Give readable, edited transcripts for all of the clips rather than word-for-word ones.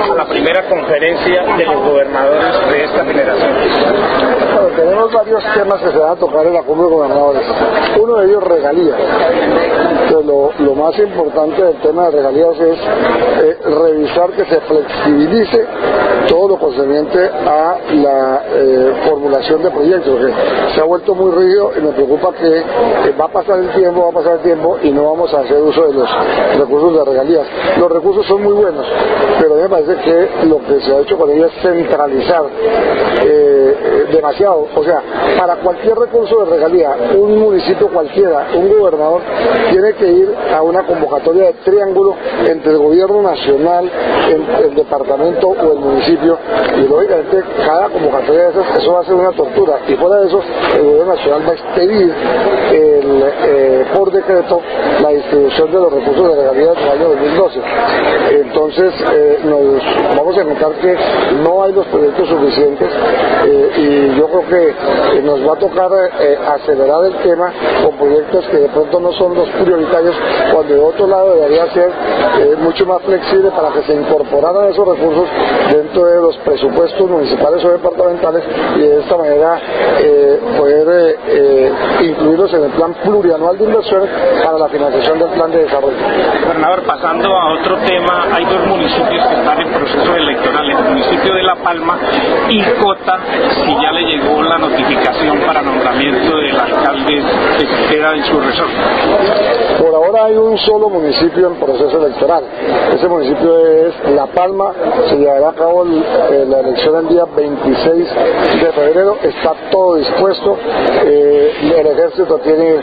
a la primera conferencia de los gobernadores de esta generación? Bueno, tenemos varios temas que se van a tocar en la cumbre de gobernadores. Uno de ellos, regalías. Entonces, lo más importante del tema de regalías es revisar que se flexibilice todo lo concerniente a la formulación de proyectos, porque se ha vuelto muy rígido y me preocupa que va a pasar el tiempo y no vamos a hacer uso de los recursos de regalías. Los recursos son muy buenos, pero a mí me parece que lo que se ha hecho con ellos es centralizar demasiado. O sea, para cualquier recurso de regalía, un municipio cualquiera, un gobernador tiene que ir a una convocatoria de triángulo entre el gobierno nacional, el departamento o el municipio, y lógicamente cada convocatoria de esas, eso va a ser una tortura, y fuera de eso el gobierno nacional va a expedir por decreto la distribución de los recursos de regalías del año 2012. Entonces nos vamos a encontrar que no hay los proyectos suficientes, y yo creo que nos va a tocar acelerar el tema con proyectos que de pronto no son los prioritarios, cuando de otro lado debería ser mucho más flexible para que se incorporaran esos recursos dentro de los presupuestos municipales o departamentales, y de esta manera poder incluirlos en el plan plurianual de inversiones para la financiación del plan de desarrollo. Gobernador, pasando a otro tema, hay dos municipios que están en proceso electoral, el municipio de La Palma y Cota, si ya le llegó la notificación para nombramiento del alcalde que queda en su resorte. Por ahora hay un solo municipio en proceso electoral. Ese municipio es La Palma. Se llevará a cabo la elección el día 26 de febrero. Está todo dispuesto. El ejército tiene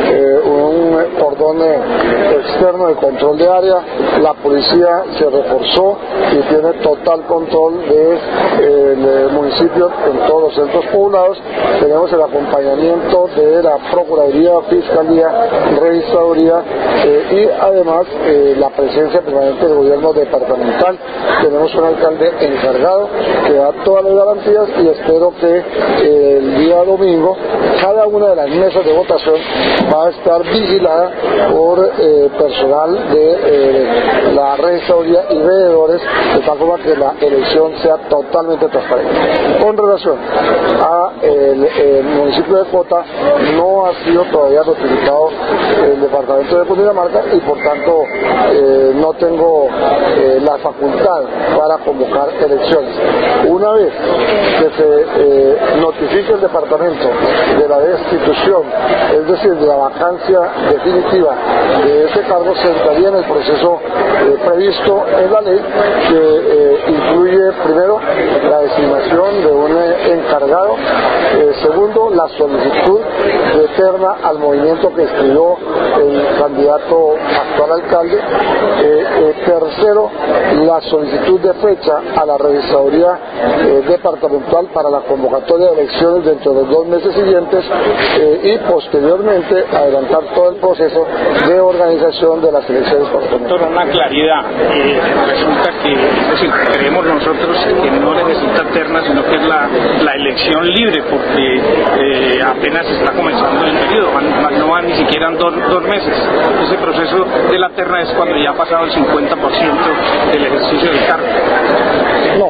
un cordón externo de control de área. La policía se reforzó y tiene total control del municipio en todos los centros poblados. Tenemos el acompañamiento de la Procuraduría, Fiscalía, Registraduría, y además la presencia permanente del gobierno departamental. Tenemos un alcalde encargado que da todas las garantías, y espero que el día domingo cada una de las mesas de votación va a estar vigilada por personal de la registraduría y veedores, de tal forma que la elección sea totalmente transparente. Con relación a el municipio de Cota, no ha sido todavía notificado el departamento de Cundinamarca, y por tanto no tengo la facultad para convocar elecciones. Una vez que se notifique el departamento de la destitución, es decir, de la vacancia definitiva de ese cargo, se entraría en el proceso previsto en la ley, que incluye primero la designación de un encargado, segundo la solicitud de terna al movimiento que escribió el candidato actual alcalde, tercero la solicitud de fecha a la registraduría departamental para la convocatoria de elecciones dentro de los 2 meses siguientes, y posteriormente adelantar todo el proceso de organización de las elecciones correspondientes. Doctor, una claridad, resulta que, es decir, creemos nosotros que no necesita terna, sino que es la elección libre, porque apenas está comenzando el periodo, no van ni siquiera 2 meses. Ese proceso de la terna es cuando ya ha pasado el 50% del ejercicio del cargo. No,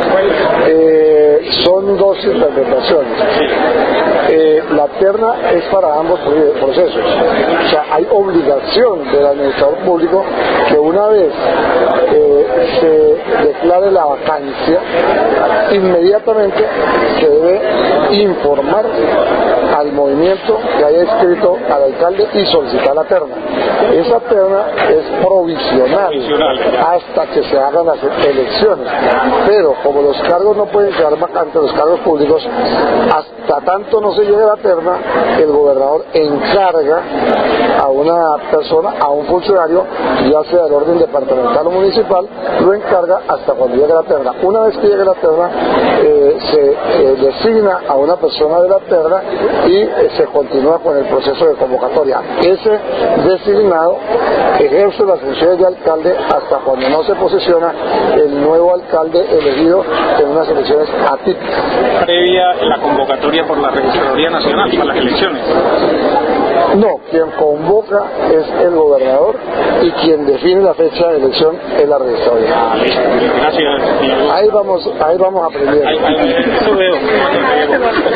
son dos interpretaciones. La terna es para ambos procesos. O sea, hay obligación del administrador público que una vez se declare la vacancia, inmediatamente se debe informar al movimiento que haya inscrito al alcalde y solicitar la terna. Esa terna es provisional hasta que se hagan las elecciones, pero como los cargos no pueden quedar vacantes, los cargos públicos, hasta tanto no se llegue a la terna, el gobernador encarga a una persona, a un funcionario, ya sea del orden departamental o municipal, lo encarga hasta cuando llegue la terna. Una vez que llegue la terna, se designa a una persona de la terna y se continúa con el proceso de convocatoria. Ese designado ejerce las funciones de alcalde hasta cuando no se posesiona el nuevo alcalde elegido en unas elecciones atípicas. Previa la convocatoria por la Registraduría Nacional para las elecciones. No, quien convoca es el gobernador y quien define la fecha de elección es la registraduría. Gracias. Ahí vamos aprendiendo. Ahí lo veo.